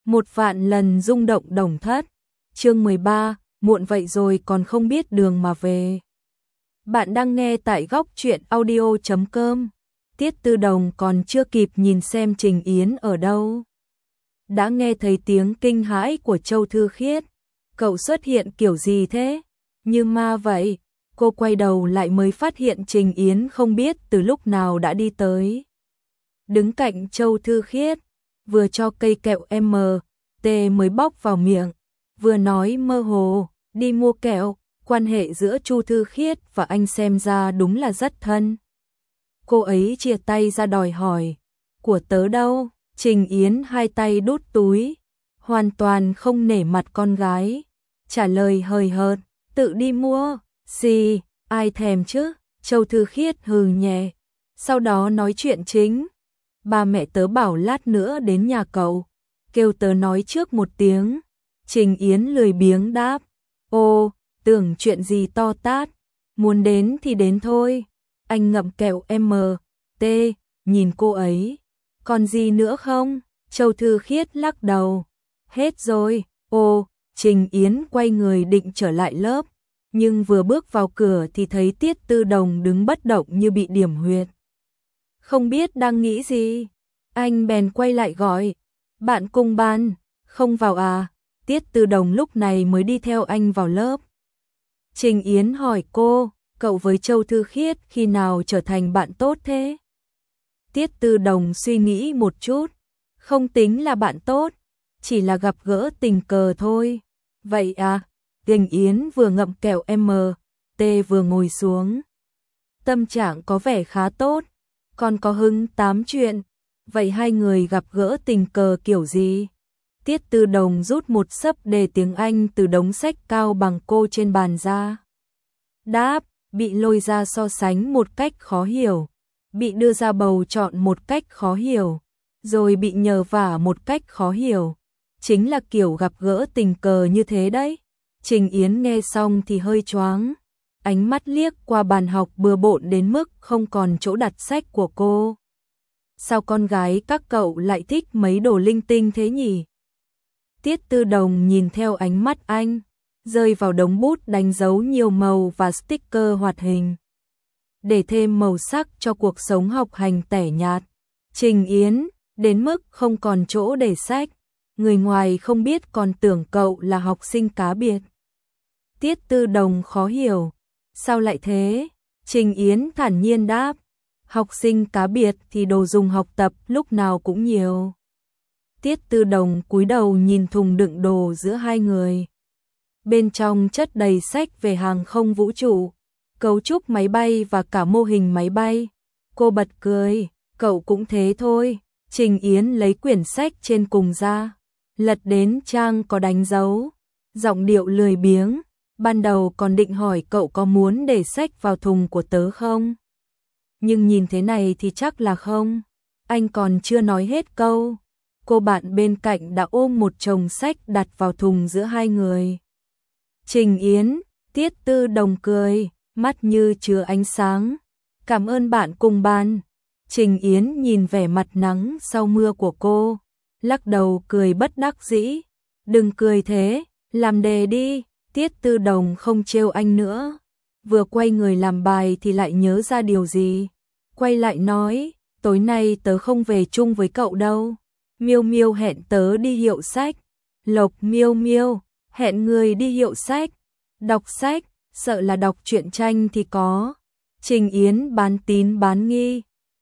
Một vạn lần rung động Đồng Thất. Chương 13, muộn vậy rồi còn không biết đường mà về. Bạn đang nghe tại góc truyện audio.com. Tiết Tư Đồng còn chưa kịp nhìn xem Trình Yến ở đâu, đã nghe thấy tiếng kinh hãi của Châu Thư Khiết. Cậu xuất hiện kiểu gì thế? Như ma vậy. Cô quay đầu lại mới phát hiện Trình Yến không biết từ lúc nào đã đi tới. Đứng cạnh Châu Thư Khiết, vừa cho cây kẹo MT mới bóc vào miệng, vừa nói mơ hồ, đi mua kẹo. Quan hệ giữa Chu Thư Khiết và anh xem ra đúng là rất thân. Cô ấy chia tay ra đòi hỏi, của tớ đâu? Trình Yến hai tay đút túi, hoàn toàn không nể mặt con gái, trả lời hời hợt, tự đi mua. Gì, ai thèm chứ? Châu Thư Khiết hừ nhẹ, sau đó nói chuyện chính. Ba mẹ tớ bảo lát nữa đến nhà cậu, kêu tớ nói trước một tiếng. Trình Yến lười biếng đáp, ô, tưởng chuyện gì to tát, muốn đến thì đến thôi. Anh ngậm kẹo MT, nhìn cô ấy. Còn gì nữa không? Châu Thư Khiết lắc đầu. Hết rồi. Ô, Trình Yến quay người định trở lại lớp, nhưng vừa bước vào cửa thì thấy Tiết Tư Đồng đứng bất động như bị điểm huyệt. Không biết đang nghĩ gì, anh bèn quay lại gọi, bạn cùng ban, không vào à? Tiết Tư Đồng lúc này mới đi theo anh vào lớp. Trình Yến hỏi cô, cậu với Châu Thư Khiết khi nào trở thành bạn tốt thế? Tiết Tư Đồng suy nghĩ một chút, không tính là bạn tốt, chỉ là gặp gỡ tình cờ thôi. Vậy à? Trình Yến vừa ngậm kẹo MT vừa ngồi xuống. Tâm trạng có vẻ khá tốt, còn có hứng tám chuyện. Vậy hai người gặp gỡ tình cờ kiểu gì? Tiết Tư Đồng rút một xấp đề tiếng Anh từ đống sách cao bằng cô trên bàn ra. Đáp, bị lôi ra so sánh một cách khó hiểu, bị đưa ra bầu chọn một cách khó hiểu, rồi bị nhờ vả một cách khó hiểu. Chính là kiểu gặp gỡ tình cờ như thế đấy. Trình Yến nghe xong thì hơi choáng, ánh mắt liếc qua bàn học bừa bộn đến mức không còn chỗ đặt sách của cô. Sao con gái các cậu lại thích mấy đồ linh tinh thế nhỉ? Tiết Tư Đồng nhìn theo ánh mắt anh, rơi vào đống bút đánh dấu nhiều màu và sticker hoạt hình, để thêm màu sắc cho cuộc sống học hành tẻ nhạt. Trình Yến, đến mức không còn chỗ để sách, người ngoài không biết còn tưởng cậu là học sinh cá biệt. Tiết Tư Đồng khó hiểu, sao lại thế? Trình Yến thản nhiên đáp, học sinh cá biệt thì đồ dùng học tập lúc nào cũng nhiều. Tiết Tư Đồng cúi đầu nhìn thùng đựng đồ giữa hai người. Bên trong chất đầy sách về hàng không vũ trụ, cấu trúc máy bay và cả mô hình máy bay. Cô bật cười, cậu cũng thế thôi. Trình Yến lấy quyển sách trên cùng ra, lật đến trang có đánh dấu, giọng điệu lười biếng. Ban đầu còn định hỏi cậu có muốn để sách vào thùng của tớ không? Nhưng nhìn thế này thì chắc là không. Anh còn chưa nói hết câu, cô bạn bên cạnh đã ôm một chồng sách đặt vào thùng giữa hai người. Trình Yến, Tiết Tư Đồng cười, mắt như chứa ánh sáng. Cảm ơn bạn cùng ban. Trình Yến nhìn vẻ mặt nắng sau mưa của cô, lắc đầu cười bất đắc dĩ. Đừng cười thế, làm đề đi. Tiết Tư Đồng không trêu anh nữa, vừa quay người làm bài thì lại nhớ ra điều gì, quay lại nói, tối nay tớ không về chung với cậu đâu. Miêu Miêu hẹn tớ đi hiệu sách. Lộc Miêu Miêu, hẹn người đi hiệu sách. Đọc sách, sợ là đọc truyện tranh thì có. Trình Yến bán tín bán nghi.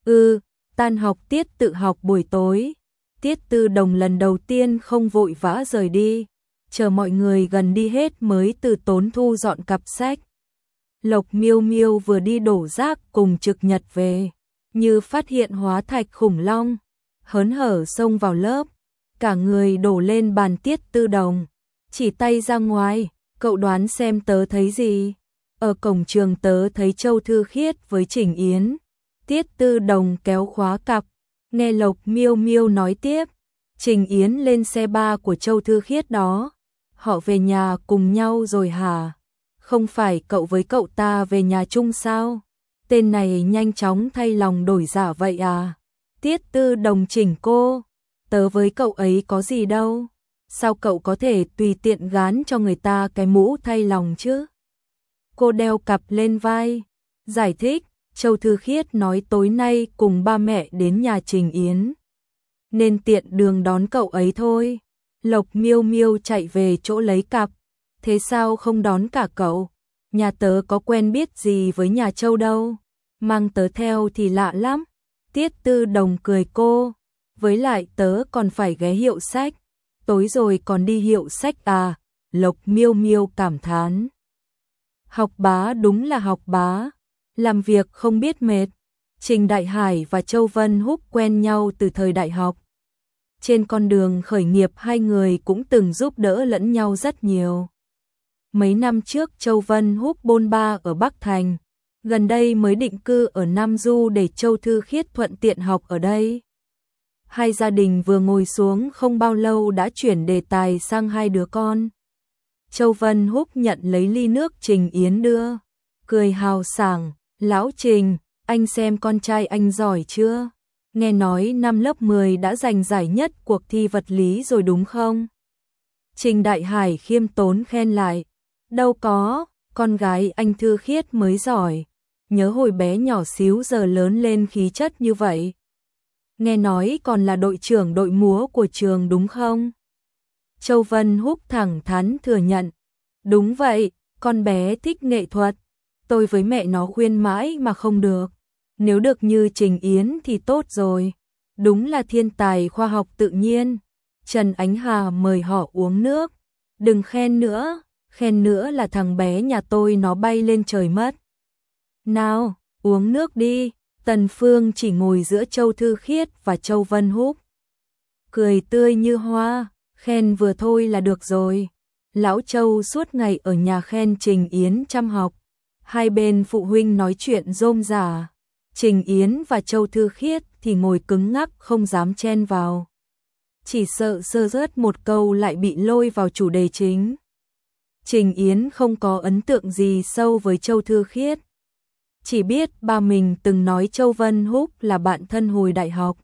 Tan học tiết tự học buổi tối. Tiết Tư Đồng lần đầu tiên không vội vã rời đi, chờ mọi người gần đi hết mới từ tốn thu dọn cặp sách. Lộc Miêu Miêu vừa đi đổ rác cùng Trực Nhật về, như phát hiện hóa thạch khủng long, hớn hở xông vào lớp, cả người đổ lên bàn Tiết Tư Đồng, chỉ tay ra ngoài, cậu đoán xem tớ thấy gì? Ở cổng trường tớ thấy Châu Thư Khiết với Trình Yến. Tiết Tư Đồng kéo khóa cặp, nghe Lộc Miêu Miêu nói tiếp, Trình Yến lên xe ba của Châu Thư Khiết đó. Họ về nhà cùng nhau rồi hả? Không phải cậu với cậu ta về nhà chung sao? Tên này nhanh chóng thay lòng đổi dạ vậy à? Tiết Tư Đồng chỉnh cô, tớ với cậu ấy có gì đâu, sao cậu có thể tùy tiện gán cho người ta cái mũ thay lòng chứ? Cô đeo cặp lên vai, giải thích, Châu Thư Khiết nói tối nay cùng ba mẹ đến nhà Trình Yến, nên tiện đường đón cậu ấy thôi. Lộc Miêu Miêu chạy về chỗ lấy cặp, thế sao không đón cả cậu? Nhà tớ có quen biết gì với nhà Châu đâu, mang tớ theo thì lạ lắm. Tiết Tư Đồng cười cô, với lại tớ còn phải ghé hiệu sách, tối rồi còn đi hiệu sách à? Lộc Miêu Miêu cảm thán. Học bá đúng là học bá, làm việc không biết mệt. Trình Đại Hải và Châu Vân Húc quen nhau từ thời đại học. Trên con đường khởi nghiệp hai người cũng từng giúp đỡ lẫn nhau rất nhiều. Mấy năm trước Châu Vân Húc bôn ba ở Bắc Thành, gần đây mới định cư ở Nam Du để Châu Thư Khiết thuận tiện học ở đây. Hai gia đình vừa ngồi xuống không bao lâu đã chuyển đề tài sang hai đứa con. Châu Vân Húc nhận lấy ly nước Trình Yến đưa, cười hào sảng, lão Trình, anh xem con trai anh giỏi chưa? Nghe nói năm lớp 10 đã giành giải nhất cuộc thi vật lý rồi đúng không? Trình Đại Hải khiêm tốn khen lại, đâu có, con gái anh Thư Khiết mới giỏi, nhớ hồi bé nhỏ xíu giờ lớn lên khí chất như vậy. Nghe nói còn là đội trưởng đội múa của trường đúng không? Châu Vân Húc thẳng thắn thừa nhận, đúng vậy, con bé thích nghệ thuật, tôi với mẹ nó khuyên mãi mà không được. Nếu được như Trình Yến thì tốt rồi, đúng là thiên tài khoa học tự nhiên. Trần Ánh Hà mời họ uống nước, đừng khen nữa là thằng bé nhà tôi nó bay lên trời mất. Nào, uống nước đi. Tần Phương chỉ ngồi giữa Châu Thư Khiết và Châu Vân Húc, cười tươi như hoa, khen vừa thôi là được rồi. Lão Châu suốt ngày ở nhà khen Trình Yến chăm học, hai bên phụ huynh nói chuyện rôm rả. Trình Yến và Châu Thư Khiết thì ngồi cứng ngắc không dám chen vào, chỉ sợ sơ rớt một câu lại bị lôi vào chủ đề chính. Trình Yến không có ấn tượng gì sâu với Châu Thư Khiết, chỉ biết ba mình từng nói Châu Vân Húc là bạn thân hồi đại học.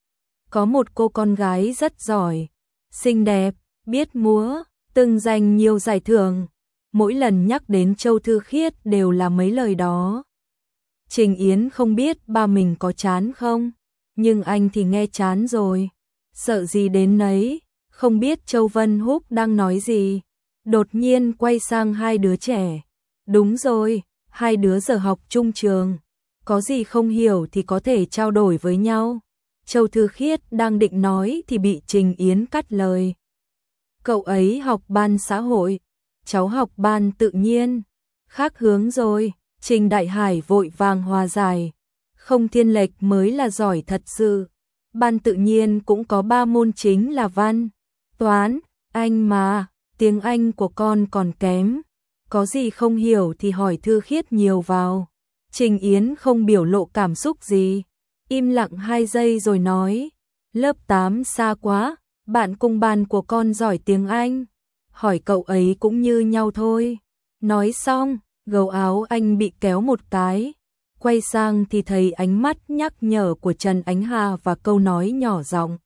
Có một cô con gái rất giỏi, xinh đẹp, biết múa, từng giành nhiều giải thưởng. Mỗi lần nhắc đến Châu Thư Khiết đều là mấy lời đó. Trình Yến không biết ba mình có chán không, nhưng anh thì nghe chán rồi. Sợ gì đến nấy, không biết Châu Vân Húc đang nói gì. Đột nhiên quay sang hai đứa trẻ. Đúng rồi, hai đứa giờ học chung trường, có gì không hiểu thì có thể trao đổi với nhau. Châu Thư Khiết đang định nói thì bị Trình Yến cắt lời. Cậu ấy học ban xã hội, cháu học ban tự nhiên, khác hướng rồi. Trình Đại Hải vội vàng hòa giải, không thiên lệch mới là giỏi thật sự. Ban tự nhiên cũng có 3 môn chính là văn, toán, Anh mà, tiếng Anh của con còn kém. Có gì không hiểu thì hỏi Thư Khiết nhiều vào. Trình Yến không biểu lộ cảm xúc gì, im lặng 2 giây rồi nói, lớp 8 xa quá, bạn cùng bàn của con giỏi tiếng Anh, hỏi cậu ấy cũng như nhau thôi. Nói xong, gấu áo anh bị kéo một cái, quay sang thì thấy ánh mắt nhắc nhở của Trần Ánh Hà và câu nói nhỏ giọng.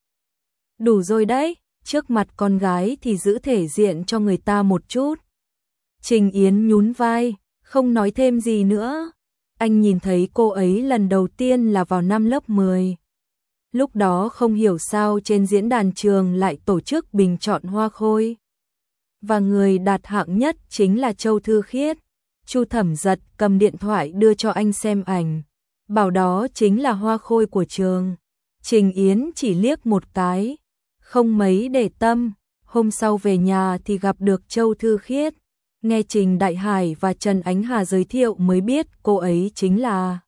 Đủ rồi đấy, trước mặt con gái thì giữ thể diện cho người ta một chút. Trình Yến nhún vai, không nói thêm gì nữa. Anh nhìn thấy cô ấy lần đầu tiên là vào năm lớp 10. Lúc đó không hiểu sao trên diễn đàn trường lại tổ chức bình chọn hoa khôi. Và người đạt hạng nhất chính là Châu Thư Khiết. Chu Thẩm Giật cầm điện thoại đưa cho anh xem ảnh, bảo đó chính là hoa khôi của trường. Trình Yến chỉ liếc một cái, không mấy để tâm. Hôm sau về nhà thì gặp được Châu Thư Khiết. Nghe Trình Đại Hải và Trần Ánh Hà giới thiệu mới biết cô ấy chính là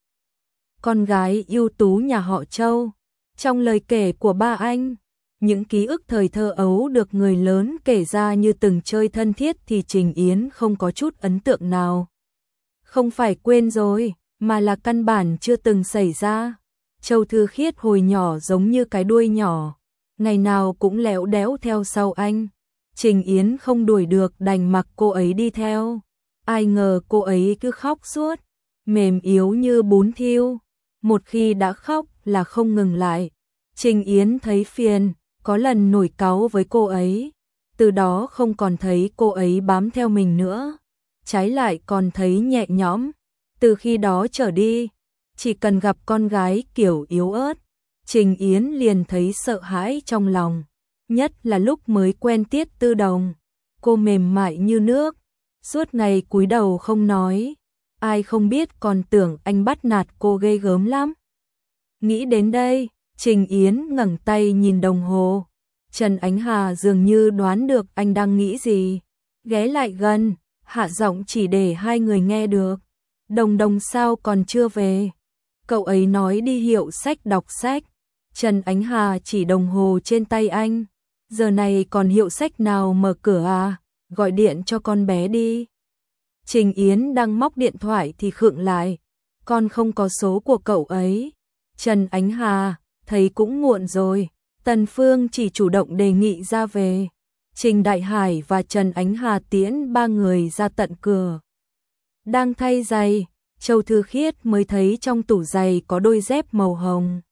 con gái ưu tú nhà họ Châu. Trong lời kể của ba anh, những ký ức thời thơ ấu được người lớn kể ra như từng chơi thân thiết thì Trình Yến không có chút ấn tượng nào. Không phải quên rồi, mà là căn bản chưa từng xảy ra. Châu Thư Khiết hồi nhỏ giống như cái đuôi nhỏ, ngày nào cũng lẽo đẽo theo sau anh. Trình Yến không đuổi được đành mặc cô ấy đi theo. Ai ngờ cô ấy cứ khóc suốt, mềm yếu như bún thiêu. Một khi đã khóc là không ngừng lại. Trình Yến thấy phiền, có lần nổi cáu với cô ấy. từ đó không còn thấy cô ấy bám theo mình nữa, trái lại còn thấy nhẹ nhõm. Từ khi đó trở đi, chỉ cần gặp con gái kiểu yếu ớt, Trình Yến liền thấy sợ hãi trong lòng, nhất là lúc mới quen Tiết Tư Đồng. Cô mềm mại như nước, suốt ngày cúi đầu không nói, ai không biết còn tưởng anh bắt nạt cô ghê gớm lắm. Nghĩ đến đây, Trình Yến ngẩng tay nhìn đồng hồ. Trần Ánh Hà dường như đoán được anh đang nghĩ gì, ghé lại gần, hạ giọng chỉ để hai người nghe được. Đồng Đồng sao còn chưa về? Cậu ấy nói đi hiệu sách đọc sách. Trần Ánh Hà chỉ đồng hồ trên tay anh. Giờ này còn hiệu sách nào mở cửa à? Gọi điện cho con bé đi. Trình Yến đang móc điện thoại thì khựng lại. Con không có số của cậu ấy. Trần Ánh Hà, thấy cũng muộn rồi. Tần Phương chỉ chủ động đề nghị ra về. Trình Đại Hải và Trần Ánh Hà tiễn ba người ra tận cửa. Đang thay giày, Châu Thư Khiết mới thấy trong tủ giày có đôi dép màu hồng.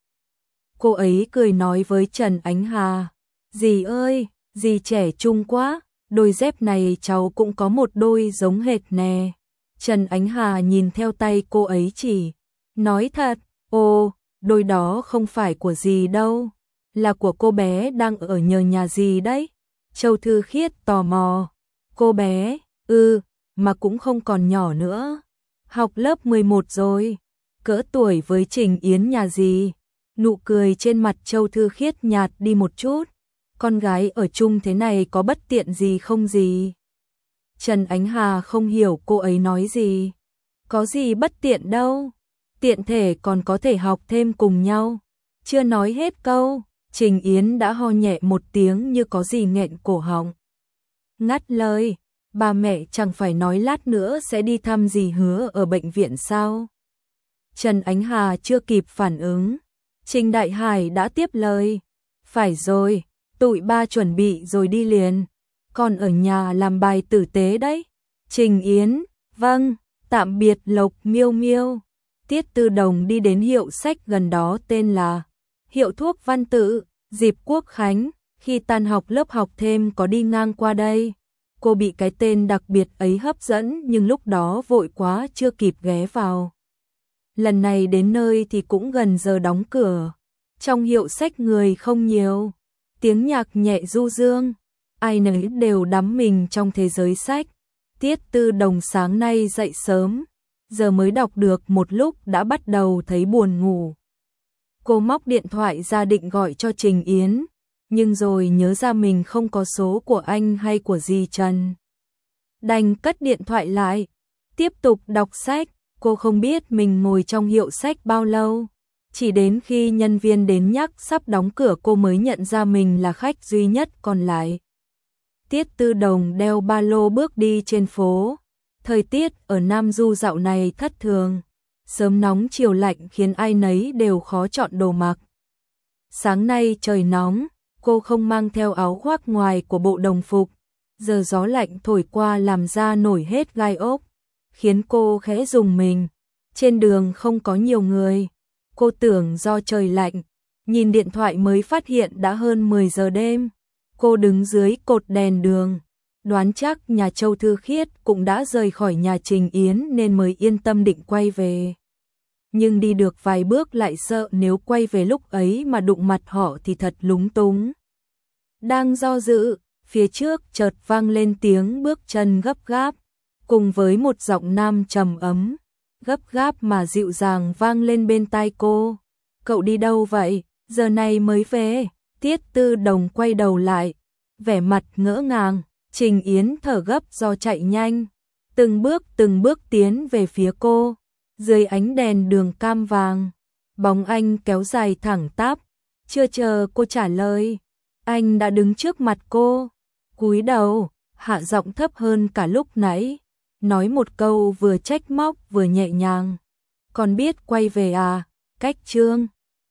Cô ấy cười nói với Trần Ánh Hà, dì ơi, dì trẻ trung quá, đôi dép này cháu cũng có một đôi giống hệt nè. Trần Ánh Hà nhìn theo tay cô ấy chỉ, nói thật, ồ, đôi đó không phải của dì đâu, là của cô bé đang ở nhờ nhà dì đấy. Châu Thư Khiết tò mò, cô bé, mà cũng không còn nhỏ nữa, học lớp 11 rồi, cỡ tuổi với Trình Yến nhà dì. Nụ cười trên mặt Châu Thư Khiết nhạt đi một chút, con gái ở chung thế này có bất tiện gì không dì? Trần Ánh Hà không hiểu cô ấy nói gì, có gì bất tiện đâu, tiện thể còn có thể học thêm cùng nhau. Chưa nói hết câu, Trình Yến đã ho nhẹ một tiếng như có gì nghẹn cổ họng. Ngắt lời, ba mẹ chẳng phải nói lát nữa sẽ đi thăm dì Hứa ở bệnh viện sao? Trần Ánh Hà chưa kịp phản ứng, Trình Đại Hải đã tiếp lời, phải rồi, tụi ba chuẩn bị rồi đi liền, con ở nhà làm bài tử tế đấy. Trình Yến, vâng, tạm biệt Lộc Miêu Miêu. Tiết Tư Đồng đi đến hiệu sách gần đó tên là Hiệu Thuốc Văn Tự. Dịp Quốc Khánh, khi tan học lớp học thêm có đi ngang qua đây. Cô bị cái tên đặc biệt ấy hấp dẫn nhưng lúc đó vội quá chưa kịp ghé vào. Lần này đến nơi thì cũng gần giờ đóng cửa. Trong hiệu sách người không nhiều, tiếng nhạc nhẹ du dương, ai nấy đều đắm mình trong thế giới sách. Tiết Tư Đồng sáng nay dậy sớm, giờ mới đọc được một lúc đã bắt đầu thấy buồn ngủ. Cô móc điện thoại ra định gọi cho Trình Yến, nhưng rồi nhớ ra mình không có số của anh hay của dì Trần. Đành cất điện thoại lại, tiếp tục đọc sách. Cô không biết mình ngồi trong hiệu sách bao lâu, chỉ đến khi nhân viên đến nhắc sắp đóng cửa cô mới nhận ra mình là khách duy nhất còn lại. Tiết Tư Đồng đeo ba lô bước đi trên phố. Thời tiết ở Nam Du dạo này thất thường, sớm nóng chiều lạnh khiến ai nấy đều khó chọn đồ mặc. Sáng nay trời nóng, cô không mang theo áo khoác ngoài của bộ đồng phục, giờ gió lạnh thổi qua làm da nổi hết gai ốc, khiến cô khẽ rùng mình. Trên đường không có nhiều người, cô tưởng do trời lạnh, nhìn điện thoại mới phát hiện đã hơn 10 giờ đêm. Cô đứng dưới cột đèn đường, đoán chắc nhà Châu Thư Khiết cũng đã rời khỏi nhà Trình Yến nên mới yên tâm định quay về. Nhưng đi được vài bước lại sợ nếu quay về lúc ấy mà đụng mặt họ thì thật lúng túng. Đang do dự, phía trước chợt vang lên tiếng bước chân gấp gáp, cùng với một giọng nam trầm ấm, gấp gáp mà dịu dàng vang lên bên tai cô. Cậu đi đâu vậy? Giờ này mới về. Tiết Tư Đồng quay đầu lại, vẻ mặt ngỡ ngàng. Trình Yến thở gấp do chạy nhanh, từng bước tiến về phía cô. Dưới ánh đèn đường cam vàng, bóng anh kéo dài thẳng tắp. Chưa chờ cô trả lời, anh đã đứng trước mặt cô, cúi đầu, hạ giọng thấp hơn cả lúc nãy, nói một câu vừa trách móc vừa nhẹ nhàng. Còn biết quay về à? Cách Trương